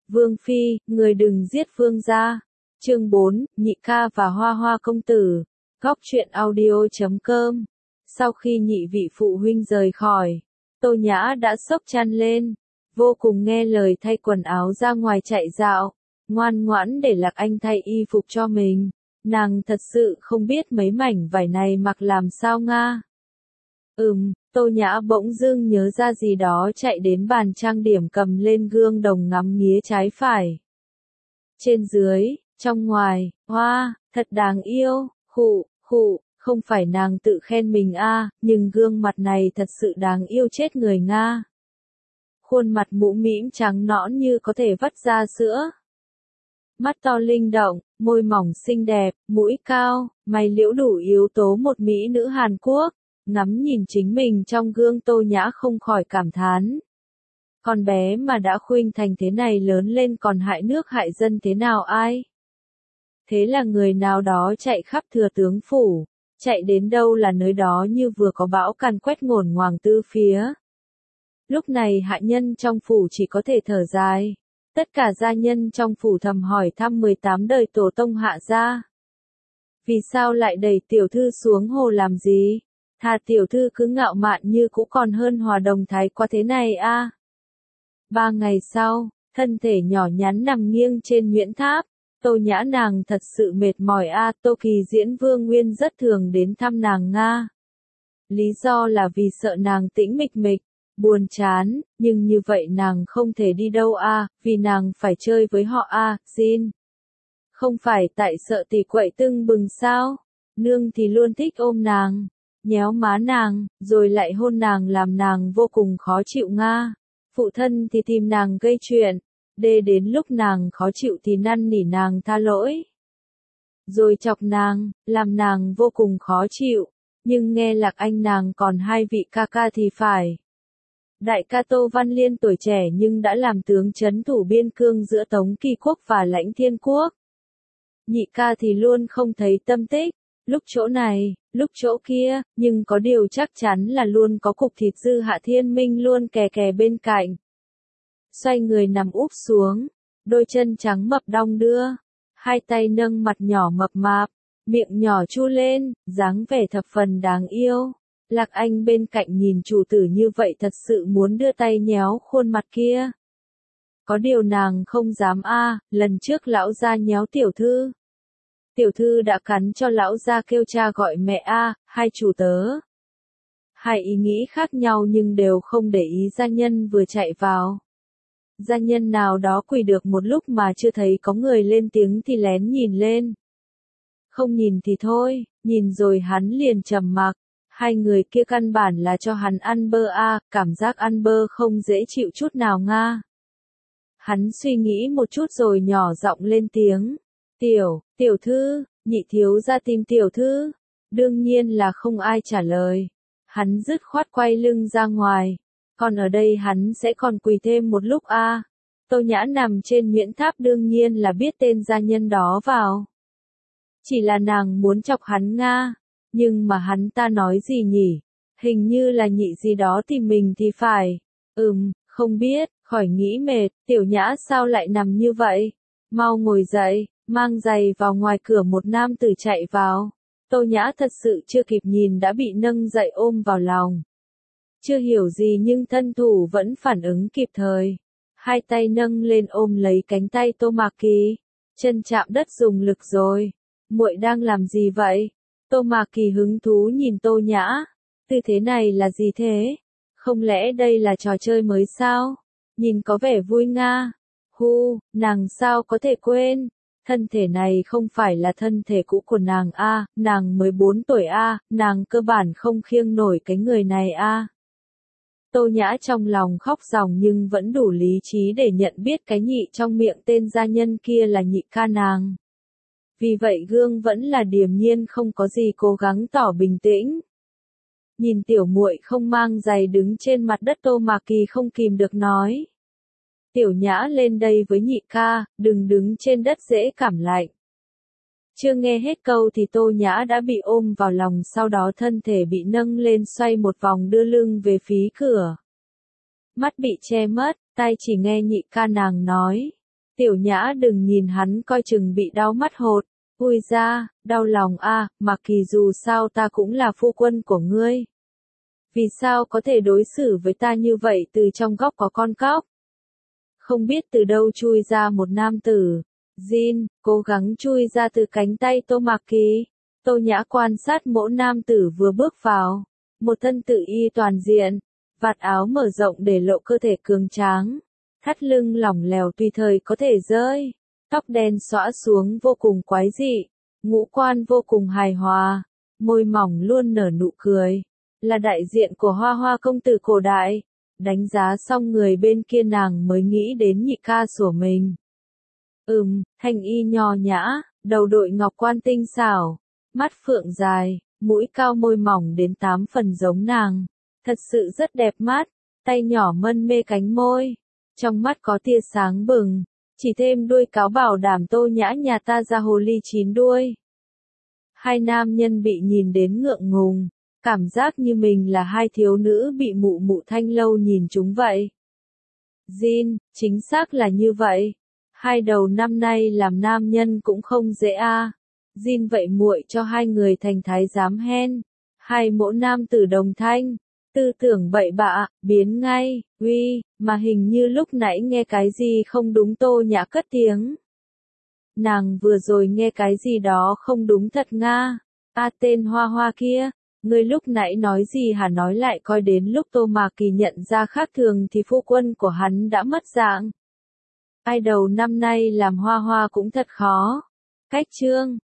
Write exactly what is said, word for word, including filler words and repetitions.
Vương Phi, người đừng giết Vương gia. Chương bốn, Nhị ca và Hoa Hoa công tử. Góc truyện audio chấm com. Sau khi nhị vị phụ huynh rời khỏi, Tô Nhã đã xốc chăn lên, vô cùng nghe lời thay quần áo ra ngoài chạy dạo, ngoan ngoãn để Lạc Anh thay y phục cho mình. Nàng thật sự không biết mấy mảnh vải này mặc làm sao nga. Ừm, Tô Nhã bỗng dưng nhớ ra gì đó, chạy đến bàn trang điểm cầm lên gương đồng ngắm nghía trái phải. Trên dưới, trong ngoài, hoa, thật đáng yêu, khụ, khụ, không phải nàng tự khen mình a, à, nhưng gương mặt này thật sự đáng yêu chết người nga. Khuôn mặt mũm mĩm trắng nõn như có thể vắt ra sữa. Mắt to linh động, môi mỏng xinh đẹp, mũi cao, mày liễu đủ yếu tố một mỹ nữ Hàn Quốc. Ngắm nhìn chính mình trong gương, Tô Nhã không khỏi cảm thán. Con bé mà đã khuynh thành thế này lớn lên còn hại nước hại dân thế nào ai? Thế là người nào đó chạy khắp thừa tướng phủ, chạy đến đâu là nơi đó như vừa có bão càn quét ngổn ngoàng tứ phía. Lúc này hạ nhân trong phủ chỉ có thể thở dài. Tất cả gia nhân trong phủ thầm hỏi thăm mười tám đời tổ tông hạ gia. Vì sao lại đẩy tiểu thư xuống hồ làm gì? Thà tiểu thư cứ ngạo mạn như cũ còn hơn hòa đồng thái quá thế này a. À. Ba ngày sau, thân thể nhỏ nhắn nằm nghiêng trên nhuyễn tháp. Tô Nhã nàng thật sự mệt mỏi a. À. Tô Kỳ Diễn Vương Nguyên rất thường đến thăm nàng nga. Lý do là vì sợ nàng tĩnh mịch mịch, buồn chán, nhưng như vậy nàng không thể đi đâu a, à, vì nàng phải chơi với họ a. À. Xin. Không phải tại sợ tỷ quậy tưng bừng sao? Nương thì luôn thích ôm nàng, nhéo má nàng, rồi lại hôn nàng làm nàng vô cùng khó chịu nga. Phụ thân thì tìm nàng gây chuyện, đê đến lúc nàng khó chịu thì năn nỉ nàng tha lỗi. Rồi chọc nàng, làm nàng vô cùng khó chịu, nhưng nghe Lạc Anh nàng còn hai vị ca ca thì phải. Đại ca Tô Văn Liên tuổi trẻ nhưng đã làm tướng trấn thủ biên cương giữa Tống Kỳ Quốc và Lãnh Thiên Quốc. Nhị ca thì luôn không thấy tâm tích. Lúc chỗ này, lúc chỗ kia, nhưng có điều chắc chắn là luôn có cục thịt dư Hạ Thiên Minh luôn kè kè bên cạnh. Xoay người nằm úp xuống, đôi chân trắng mập đong đưa, hai tay nâng mặt nhỏ mập mạp, miệng nhỏ chu lên, dáng vẻ thập phần đáng yêu. Lạc Anh bên cạnh nhìn chủ tử như vậy thật sự muốn đưa tay nhéo khuôn mặt kia. Có điều nàng không dám a, à, lần trước lão gia nhéo tiểu thư. Tiểu thư đã cắn cho lão gia kêu cha gọi mẹ a, à, hai chủ tớ. Hai ý nghĩ khác nhau nhưng đều không để ý gia nhân vừa chạy vào. Gia nhân nào đó quỳ được một lúc mà chưa thấy có người lên tiếng thì lén nhìn lên. Không nhìn thì thôi, nhìn rồi hắn liền trầm mặc. Hai người kia căn bản là cho hắn ăn bơ a, à, cảm giác ăn bơ không dễ chịu chút nào nga. Hắn suy nghĩ một chút rồi nhỏ giọng lên tiếng. Tiểu, tiểu thư, nhị thiếu gia tìm tiểu thư. Đương nhiên là không ai trả lời. Hắn dứt khoát quay lưng ra ngoài. Còn ở đây hắn sẽ còn quỳ thêm một lúc a. À. Tô Nhã nằm trên nhuyễn tháp đương nhiên là biết tên gia nhân đó vào. Chỉ là nàng muốn chọc hắn nga. Nhưng mà hắn ta nói gì nhỉ? Hình như là nhị gì đó tìm mình thì phải. Ừm, không biết, khỏi nghĩ mệt, Tiểu Nhã sao lại nằm như vậy? Mau ngồi dậy. Mang giày vào ngoài cửa một nam tử chạy vào. Tô Nhã thật sự chưa kịp nhìn đã bị nâng dậy ôm vào lòng. Chưa hiểu gì nhưng thân thủ vẫn phản ứng kịp thời. Hai tay nâng lên ôm lấy cánh tay Tô Mạc Kỳ. Chân chạm đất dùng lực rồi. Muội đang làm gì vậy? Tô Mạc Kỳ hứng thú nhìn Tô Nhã. Tư thế này là gì thế? Không lẽ đây là trò chơi mới sao? Nhìn có vẻ vui nga. Hu, nàng sao có thể quên? Thân thể này không phải là thân thể cũ của nàng a, à, nàng mới bốn tuổi a, à, nàng cơ bản không khiêng nổi cái người này a. À. Tô Nhã trong lòng khóc ròng nhưng vẫn đủ lý trí để nhận biết cái nhị trong miệng tên gia nhân kia là nhị ca nàng. Vì vậy gương vẫn là điềm nhiên không có gì cố gắng tỏ bình tĩnh. Nhìn tiểu muội không mang giày đứng trên mặt đất Tô Mạc Kỳ không kìm được nói. Tiểu Nhã lên đây với nhị ca, đừng đứng trên đất dễ cảm lạnh. Chưa nghe hết câu thì Tô Nhã đã bị ôm vào lòng, sau đó thân thể bị nâng lên xoay một vòng đưa lưng về phía cửa. Mắt bị che mất, tai chỉ nghe nhị ca nàng nói. Tiểu Nhã đừng nhìn hắn coi chừng bị đau mắt hột. Ui ra, đau lòng a, Mạc Kỳ dù sao ta cũng là phu quân của ngươi. Vì sao có thể đối xử với ta như vậy từ trong góc có con cóc? Không biết từ đâu chui ra một nam tử. Jin, cố gắng chui ra từ cánh tay Tô Mạc Kỳ. Tô Nhã quan sát mỗi nam tử vừa bước vào. Một thân tự y toàn diện. Vạt áo mở rộng để lộ cơ thể cường tráng. Thắt lưng lỏng lẻo tùy thời có thể rơi. Tóc đen xõa xuống vô cùng quái dị. Ngũ quan vô cùng hài hòa. Môi mỏng luôn nở nụ cười. Là đại diện của Hoa Hoa công tử cổ đại. Đánh giá xong người bên kia nàng mới nghĩ đến nhị ca của mình. Ừm, thanh y nho nhã, đầu đội ngọc quan tinh xảo, mắt phượng dài, mũi cao môi mỏng đến tám phần giống nàng. Thật sự rất đẹp mắt, tay nhỏ mân mê cánh môi. Trong mắt có tia sáng bừng, chỉ thêm đuôi cáo bảo đảm Tô Nhã nhà ta ra hồ ly chín đuôi. Hai nam nhân bị nhìn đến ngượng ngùng. Cảm giác như mình là hai thiếu nữ bị mụ mụ thanh lâu nhìn chúng vậy. Jin, chính xác là như vậy. Hai đầu năm nay làm nam nhân cũng không dễ a. À. Jin vậy muội cho hai người thành thái giám hen. Hai mỗ nam tử đồng thanh. Tư tưởng bậy bạ, biến ngay, uy, mà hình như lúc nãy nghe cái gì không đúng Tô Nhã cất tiếng. Nàng vừa rồi nghe cái gì đó không đúng thật nga. A tên Hoa Hoa kia. Ngươi lúc nãy nói gì hả, nói lại coi đến lúc Tô Mạc Kỳ nhận ra khác thường thì phu quân của hắn đã mất dạng. Ai đầu năm nay làm Hoa Hoa cũng thật khó. Cách chương